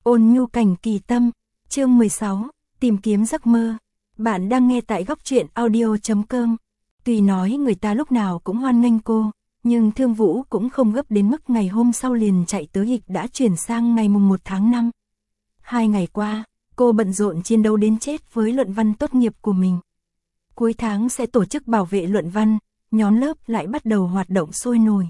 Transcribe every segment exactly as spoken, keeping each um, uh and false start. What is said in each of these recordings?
Ôn nhu cảnh kỳ tâm, chương mười sáu, tìm kiếm giấc mơ. Bạn đang nghe tại góc truyện audio chấm com. Tuy nói người ta lúc nào cũng hoan nghênh cô, nhưng Thương Vũ cũng không gấp đến mức ngày hôm sau liền chạy tới hịch đã chuyển sang ngày mùng một tháng năm. Hai ngày qua, cô bận rộn chiến đấu đến chết với luận văn tốt nghiệp của mình. Cuối tháng sẽ tổ chức bảo vệ luận văn, nhóm lớp lại bắt đầu hoạt động sôi nổi.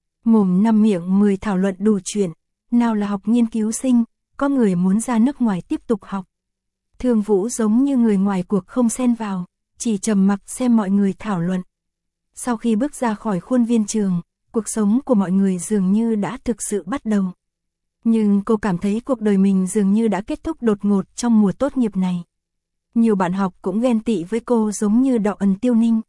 Mồm năm miệng mười thảo luận đủ chuyện, nào là học nghiên cứu sinh, có người muốn ra nước ngoài tiếp tục học. Thương Vũ giống như người ngoài cuộc không xen vào, chỉ trầm mặc xem mọi người thảo luận. Sau khi bước ra khỏi khuôn viên trường, cuộc sống của mọi người dường như đã thực sự bắt đầu. Nhưng cô cảm thấy cuộc đời mình dường như đã kết thúc đột ngột trong mùa tốt nghiệp này. Nhiều bạn học cũng ghen tị với cô giống như Đọ Ẩn Tiêu Ninh.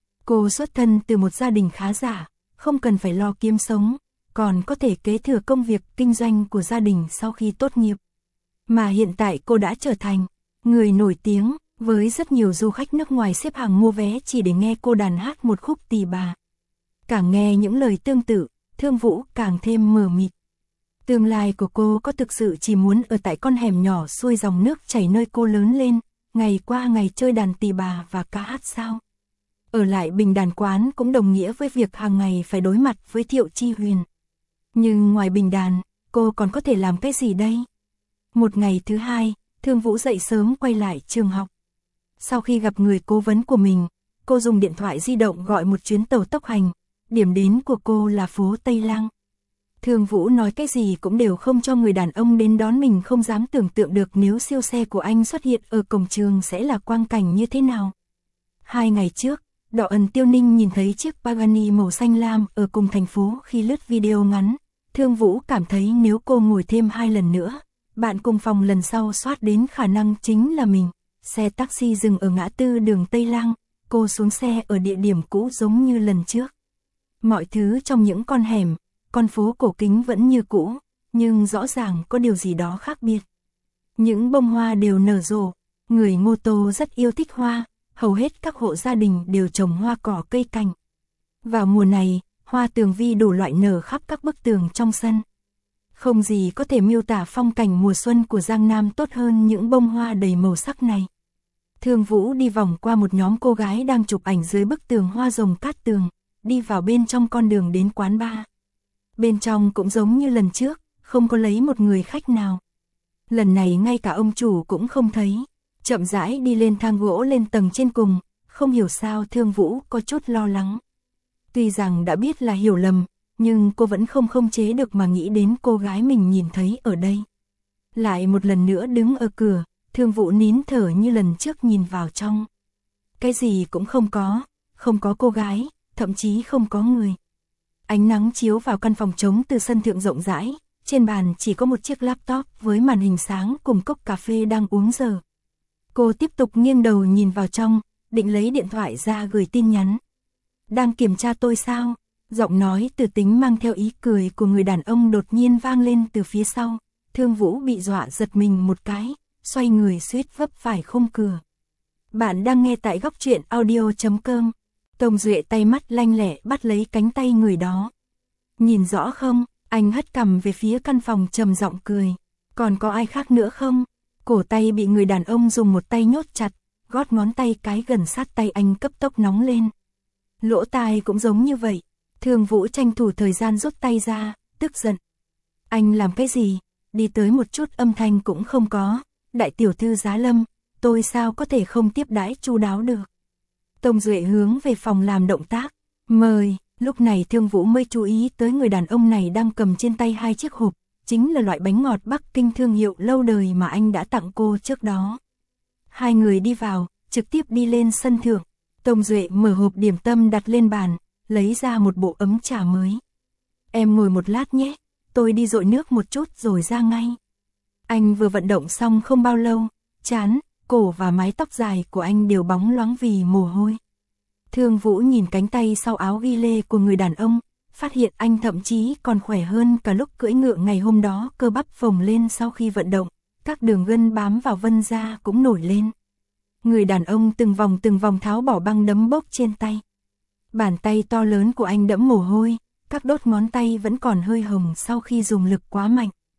Cô xuất thân từ một gia đình khá giả, không cần phải lo kiếm sống, còn có thể kế thừa công việc kinh doanh của gia đình sau khi tốt nghiệp. Mà hiện tại cô đã trở thành người nổi tiếng, với rất nhiều du khách nước ngoài xếp hàng mua vé chỉ để nghe cô đàn hát một khúc tỳ bà. Càng nghe những lời tương tự, Thương Vũ càng thêm mờ mịt. Tương lai của cô có thực sự chỉ muốn ở tại con hẻm nhỏ xuôi dòng nước chảy nơi cô lớn lên, ngày qua ngày chơi đàn tỳ bà và ca hát sao? Ở lại Bình Đàn Quán cũng đồng nghĩa với việc hàng ngày phải đối mặt với Thiệu Chi Huyền. Nhưng ngoài Bình Đàn, cô còn có thể làm cái gì đây? Một ngày thứ hai, Thương Vũ dậy sớm quay lại trường học. Sau khi gặp người cố vấn của mình, cô dùng điện thoại di động gọi một chuyến tàu tốc hành. Điểm đến của cô là phố Tây Lang. Thương Vũ nói cái gì cũng đều không cho người đàn ông đến đón mình, không dám tưởng tượng được nếu siêu xe của anh xuất hiện ở cổng trường sẽ là quang cảnh như thế nào. Hai ngày trước, Đọ Ẩn Tiêu Ninh nhìn thấy chiếc Pagani màu xanh lam ở cùng thành phố khi lướt video ngắn. Thương Vũ cảm thấy nếu cô ngồi thêm hai lần nữa, bạn cùng phòng lần sau soát đến khả năng chính là mình. Xe taxi dừng ở ngã tư đường Tây Lang, cô xuống xe ở địa điểm cũ giống như lần trước. Mọi thứ trong những con hẻm, con phố cổ kính vẫn như cũ, nhưng rõ ràng có điều gì đó khác biệt. Những bông hoa đều nở rộ, người Ngô Tô rất yêu thích hoa, hầu hết các hộ gia đình đều trồng hoa cỏ cây cảnh. Vào mùa này, hoa tường vi đủ loại nở khắp các bức tường trong sân. Không gì có thể miêu tả phong cảnh mùa xuân của Giang Nam tốt hơn những bông hoa đầy màu sắc này. Thương Vũ đi vòng qua một nhóm cô gái đang chụp ảnh dưới bức tường hoa rồng cát tường, đi vào bên trong con đường đến quán bar. Bên trong cũng giống như lần trước, không có lấy một người khách nào. Lần này ngay cả ông chủ cũng không thấy. Chậm rãi đi lên thang gỗ lên tầng trên cùng, không hiểu sao Thương Vũ có chút lo lắng. Tuy rằng đã biết là hiểu lầm, nhưng cô vẫn không không chế được mà nghĩ đến cô gái mình nhìn thấy ở đây. Lại một lần nữa đứng ở cửa, Thương Vũ nín thở như lần trước nhìn vào trong. Cái gì cũng không có, không có cô gái, thậm chí không có người. Ánh nắng chiếu vào căn phòng trống từ sân thượng rộng rãi, trên bàn chỉ có một chiếc laptop với màn hình sáng cùng cốc cà phê đang uống dở. Cô tiếp tục nghiêng đầu nhìn vào trong, định lấy điện thoại ra gửi tin nhắn. Đang kiểm tra tôi sao? Giọng nói từ tính mang theo ý cười của người đàn ông đột nhiên vang lên từ phía sau. Thương Vũ bị dọa giật mình một cái, xoay người suýt vấp phải khung cửa. Bạn đang nghe tại góc truyện audio chấm com. Tông Duệ tay mắt lanh lẹ bắt lấy cánh tay người đó. Nhìn rõ không? Anh hất cằm về phía căn phòng trầm giọng cười. Còn có ai khác nữa không? Cổ tay bị người đàn ông dùng một tay nhốt chặt, gót ngón tay cái gần sát tay anh cấp tốc nóng lên. Lỗ tai cũng giống như vậy. Thương Vũ tranh thủ thời gian rút tay ra, tức giận. Anh làm cái gì? Đi tới một chút âm thanh cũng không có. Đại tiểu thư Giá Lâm, tôi sao có thể không tiếp đãi chu đáo được? Tông Duệ hướng về phòng làm động tác. Mời. Lúc này Thương Vũ mới chú ý tới người đàn ông này đang cầm trên tay hai chiếc hộp. Chính là loại bánh ngọt Bắc Kinh thương hiệu lâu đời mà anh đã tặng cô trước đó. Hai người đi vào, trực tiếp đi lên sân thượng. Tông Duệ mở hộp điểm tâm đặt lên bàn, lấy ra một bộ ấm trà mới. Em ngồi một lát nhé, tôi đi dội nước một chút rồi ra ngay. Anh vừa vận động xong không bao lâu, trán, cổ và mái tóc dài của anh đều bóng loáng vì mồ hôi. Thương Vũ nhìn cánh tay sau áo ghi lê của người đàn ông, phát hiện anh thậm chí còn khỏe hơn cả lúc cưỡi ngựa ngày hôm đó, cơ bắp phồng lên sau khi vận động, các đường gân bám vào vân da cũng nổi lên. Người đàn ông từng vòng từng vòng tháo bỏ băng đấm bốc trên tay. Bàn tay to lớn của anh đẫm mồ hôi, các đốt ngón tay vẫn còn hơi hồng sau khi dùng lực quá mạnh.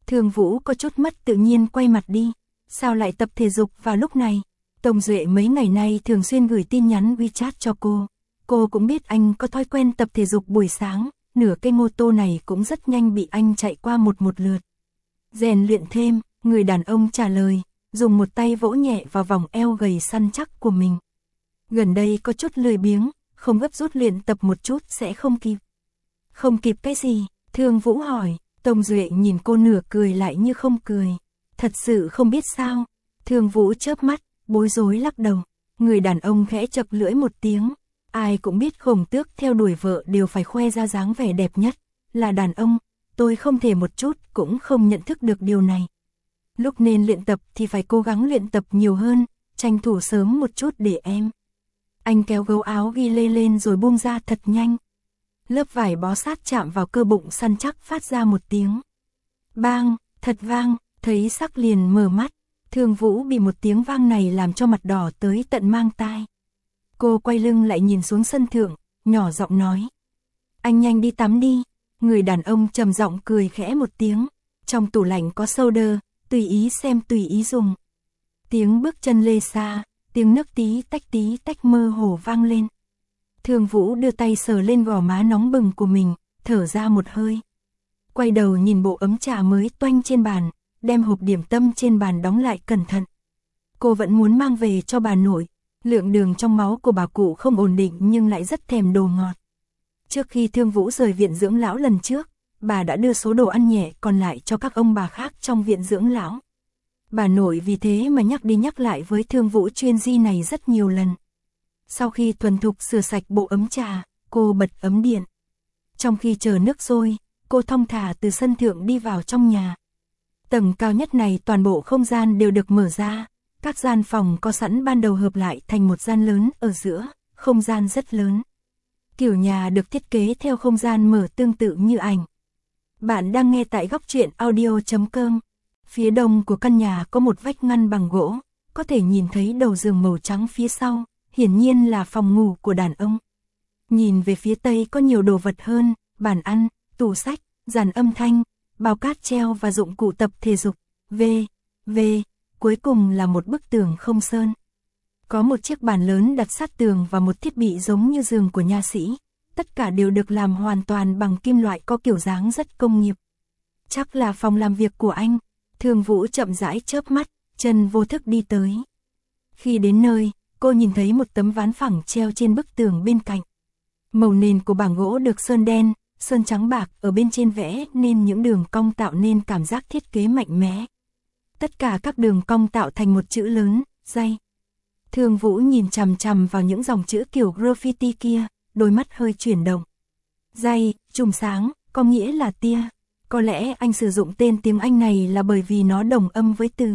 Thương Vũ có chút mất tự nhiên quay mặt đi. Sao lại tập thể dục vào lúc này? Tông Duệ mấy ngày nay thường xuyên gửi tin nhắn WeChat cho cô. Cô cũng biết anh có thói quen tập thể dục buổi sáng, nửa cây mô tô này cũng rất nhanh bị anh chạy qua một một lượt. Rèn luyện thêm, người đàn ông trả lời, dùng một tay vỗ nhẹ vào vòng eo gầy săn chắc của mình. Gần đây có chút lười biếng, không gấp rút luyện tập một chút sẽ không kịp. Không kịp cái gì? Thương Vũ hỏi. Tông Duệ nhìn cô nửa cười lại như không cười. Thật sự không biết sao? Thương Vũ chớp mắt, bối rối lắc đầu. Người đàn ông khẽ chậc lưỡi một tiếng. Ai cũng biết Khổng Tước theo đuổi vợ đều phải khoe ra dáng vẻ đẹp nhất. Là đàn ông, tôi không thể một chút cũng không nhận thức được điều này. Lúc nên luyện tập thì phải cố gắng luyện tập nhiều hơn, tranh thủ sớm một chút để em. Anh kéo gấu áo ghi lê lên rồi buông ra thật nhanh. Lớp vải bó sát chạm vào cơ bụng săn chắc phát ra một tiếng. Bang, thật vang, thấy sắc liền mở mắt. Thương Vũ bị một tiếng vang này làm cho mặt đỏ tới tận mang tai. Cô quay lưng lại nhìn xuống sân thượng, nhỏ giọng nói. Anh nhanh đi tắm đi. Người đàn ông trầm giọng cười khẽ một tiếng. Trong tủ lạnh có soda, tùy ý xem tùy ý dùng. Tiếng bước chân lê xa, tiếng nước tí tách tí tách mơ hồ vang lên. Thương Vũ đưa tay sờ lên gò má nóng bừng của mình, thở ra một hơi. Quay đầu nhìn bộ ấm trà mới toanh trên bàn, đem hộp điểm tâm trên bàn đóng lại cẩn thận. Cô vẫn muốn mang về cho bà nội. Lượng đường trong máu của bà cụ không ổn định nhưng lại rất thèm đồ ngọt. Trước khi Thương Vũ rời viện dưỡng lão lần trước, bà đã đưa số đồ ăn nhẹ còn lại cho các ông bà khác trong viện dưỡng lão. Bà nội vì thế mà nhắc đi nhắc lại với Thương Vũ chuyên di này rất nhiều lần. Sau khi thuần thục sửa sạch bộ ấm trà, cô bật ấm điện. Trong khi chờ nước sôi, cô thong thả từ sân thượng đi vào trong nhà. Tầng cao nhất này toàn bộ không gian đều được mở ra. Các gian phòng có sẵn ban đầu hợp lại thành một gian lớn ở giữa, không gian rất lớn. Kiểu nhà được thiết kế theo không gian mở tương tự như ảnh. Bạn đang nghe tại góc truyện audio chấm com. Phía đông của căn nhà có một vách ngăn bằng gỗ, có thể nhìn thấy đầu giường màu trắng phía sau, hiển nhiên là phòng ngủ của đàn ông. Nhìn về phía tây có nhiều đồ vật hơn, bàn ăn, tủ sách, dàn âm thanh, bao cát treo và dụng cụ tập thể dục. V, V, cuối cùng là một bức tường không sơn. Có một chiếc bàn lớn đặt sát tường và một thiết bị giống như giường của nha sĩ. Tất cả đều được làm hoàn toàn bằng kim loại có kiểu dáng rất công nghiệp. Chắc là phòng làm việc của anh. Thương Vũ chậm rãi chớp mắt, chân vô thức đi tới. Khi đến nơi, cô nhìn thấy một tấm ván phẳng treo trên bức tường bên cạnh. Màu nền của bảng gỗ được sơn đen, sơn trắng bạc ở bên trên vẽ nên những đường cong tạo nên cảm giác thiết kế mạnh mẽ. Tất cả các đường cong tạo thành một chữ lớn, dây. Thương Vũ nhìn chằm chằm vào những dòng chữ kiểu graffiti kia, đôi mắt hơi chuyển động. Dây, chùm sáng, có nghĩa là tia. Có lẽ anh sử dụng tên tiếng Anh này là bởi vì nó đồng âm với từ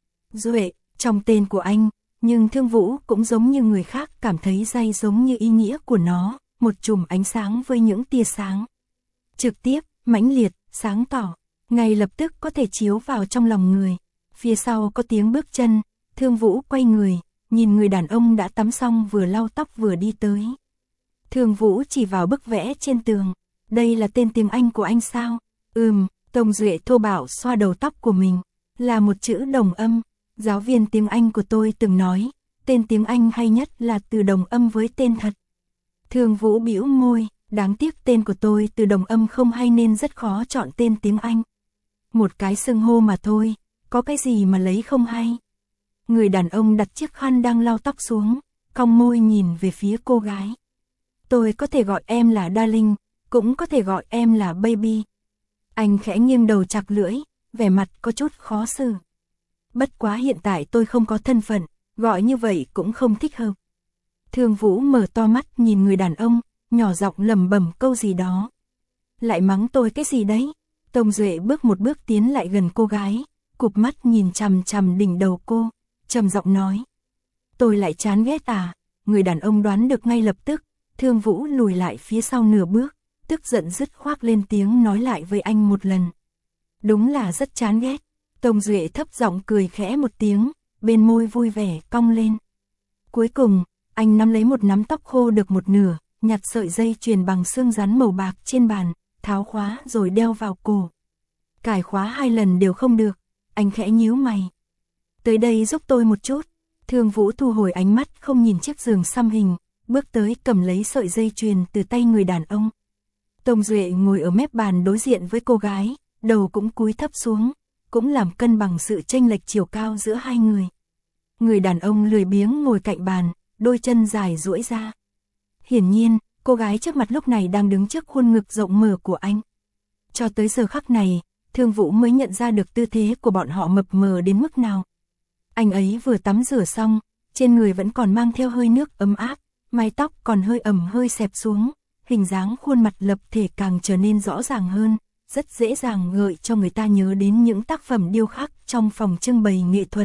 Duệ trong tên của anh, nhưng Thương Vũ cũng giống như người khác cảm thấy dây giống như ý nghĩa của nó, một chùm ánh sáng với những tia sáng. Trực tiếp, mãnh liệt, sáng tỏ, ngay lập tức có thể chiếu vào trong lòng người. Phía sau có tiếng bước chân, Thương Vũ quay người, nhìn người đàn ông đã tắm xong vừa lau tóc vừa đi tới. Thương Vũ chỉ vào bức vẽ trên tường, đây là tên tiếng Anh của anh sao? Ừm, Tông Duệ thô bạo xoa đầu tóc của mình, là một chữ đồng âm. Giáo viên tiếng Anh của tôi từng nói, tên tiếng Anh hay nhất là từ đồng âm với tên thật. Thương Vũ bĩu môi, đáng tiếc tên của tôi từ đồng âm không hay nên rất khó chọn tên tiếng Anh. Một cái xưng hô mà thôi, có cái gì mà lấy không hay. Người đàn ông đặt chiếc khăn đang lau tóc xuống, cong môi nhìn về phía cô gái. Tôi có thể gọi em là Darling, cũng có thể gọi em là Baby. Anh khẽ nghiêng đầu chặt lưỡi, vẻ mặt có chút khó xử. Bất quá hiện tại tôi không có thân phận, gọi như vậy cũng không thích hợp. Thương Vũ mở to mắt nhìn người đàn ông, nhỏ giọng lẩm bẩm câu gì đó. Lại mắng tôi cái gì đấy? Tông Duệ bước một bước tiến lại gần cô gái, cụp mắt nhìn chằm chằm đỉnh đầu cô, trầm giọng nói. Tôi lại chán ghét à? Người đàn ông đoán được ngay lập tức, Thương Vũ lùi lại phía sau nửa bước, tức giận dứt khoát lên tiếng nói lại với anh một lần. Đúng là rất chán ghét. Tông Duệ thấp giọng cười khẽ một tiếng, bên môi vui vẻ cong lên. Cuối cùng, anh nắm lấy một nắm tóc khô được một nửa, nhặt sợi dây chuyền bằng xương rắn màu bạc trên bàn, tháo khóa rồi đeo vào cổ. Cài khóa hai lần đều không được, anh khẽ nhíu mày. Tới đây giúp tôi một chút. Thương Vũ thu hồi ánh mắt không nhìn chiếc giường xăm hình, bước tới cầm lấy sợi dây chuyền từ tay người đàn ông. Tông Duệ ngồi ở mép bàn đối diện với cô gái, đầu cũng cúi thấp xuống, cũng làm cân bằng sự chênh lệch chiều cao giữa hai người. Người đàn ông lười biếng ngồi cạnh bàn, đôi chân dài duỗi ra. Hiển nhiên, cô gái trước mặt lúc này đang đứng trước khuôn ngực rộng mở của anh. Cho tới giờ khắc này, Thương Vũ mới nhận ra được tư thế của bọn họ mập mờ đến mức nào. Anh ấy vừa tắm rửa xong, trên người vẫn còn mang theo hơi nước ấm áp, mái tóc còn hơi ẩm hơi xẹp xuống, hình dáng khuôn mặt lập thể càng trở nên rõ ràng hơn, rất dễ dàng gợi cho người ta nhớ đến những tác phẩm điêu khắc trong phòng trưng bày nghệ thuật.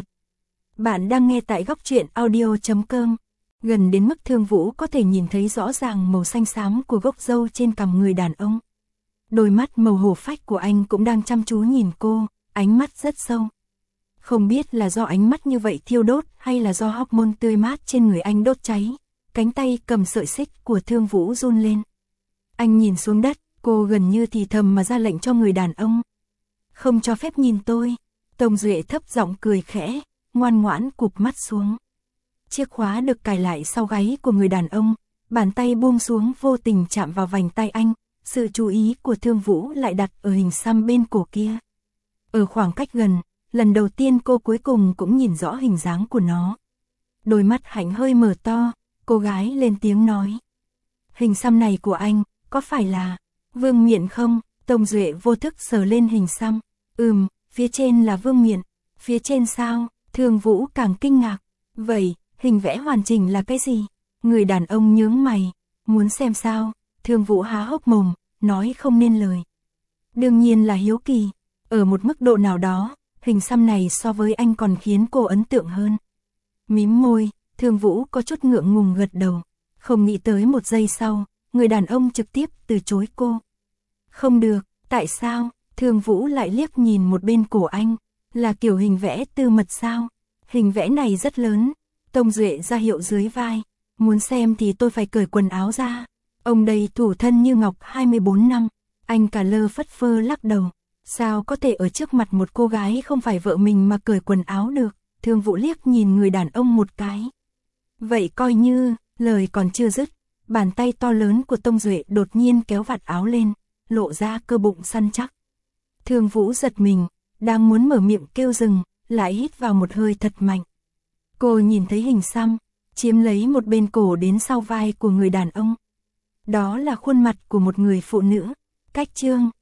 Bạn đang nghe tại góc truyện audio chấm com. Gần đến mức Thương Vũ có thể nhìn thấy rõ ràng màu xanh xám của gốc râu trên cằm người đàn ông. Đôi mắt màu hổ phách của anh cũng đang chăm chú nhìn cô, ánh mắt rất sâu. Không biết là do ánh mắt như vậy thiêu đốt hay là do hormone tươi mát trên người anh đốt cháy, cánh tay cầm sợi xích của Thương Vũ run lên. Anh nhìn xuống đất, cô gần như thì thầm mà ra lệnh cho người đàn ông. Không cho phép nhìn tôi. Tông Duệ thấp giọng cười khẽ, ngoan ngoãn cụp mắt xuống. Chiếc khóa được cài lại sau gáy của người đàn ông, bàn tay buông xuống vô tình chạm vào vành tay anh, sự chú ý của Thương Vũ lại đặt ở hình xăm bên cổ kia. Ở khoảng cách gần, lần đầu tiên cô cuối cùng cũng nhìn rõ hình dáng của nó. Đôi mắt hạnh hơi mở to, cô gái lên tiếng nói. Hình xăm này của anh, có phải là Vương Miện không? Tông Duệ vô thức sờ lên hình xăm. Ừm, phía trên là Vương Miện. Phía trên sao? Thương Vũ càng kinh ngạc. Vậy, hình vẽ hoàn chỉnh là cái gì? Người đàn ông nhướng mày. Muốn xem sao? Thương Vũ há hốc mồm, nói không nên lời. Đương nhiên là hiếu kỳ. Ở một mức độ nào đó, hình xăm này so với anh còn khiến cô ấn tượng hơn. Mím môi, Thương Vũ có chút ngượng ngùng gật đầu. Không nghĩ tới một giây sau, người đàn ông trực tiếp từ chối cô. Không được, tại sao? Thương Vũ lại liếc nhìn một bên cổ anh. Là kiểu hình vẽ tư mật sao? Hình vẽ này rất lớn. Tông Duệ ra hiệu dưới vai. Muốn xem thì tôi phải cởi quần áo ra. Ông đây thủ thân như ngọc hai mươi bốn năm. Anh cả lơ phất phơ lắc đầu. Sao có thể ở trước mặt một cô gái không phải vợ mình mà cởi quần áo được? Thương Vũ liếc nhìn người đàn ông một cái. Vậy coi như, lời còn chưa dứt, bàn tay to lớn của Tông Duệ đột nhiên kéo vạt áo lên, lộ ra cơ bụng săn chắc. Thương Vũ giật mình, đang muốn mở miệng kêu dừng, lại hít vào một hơi thật mạnh. Cô nhìn thấy hình xăm, chiếm lấy một bên cổ đến sau vai của người đàn ông. Đó là khuôn mặt của một người phụ nữ. Cách chương,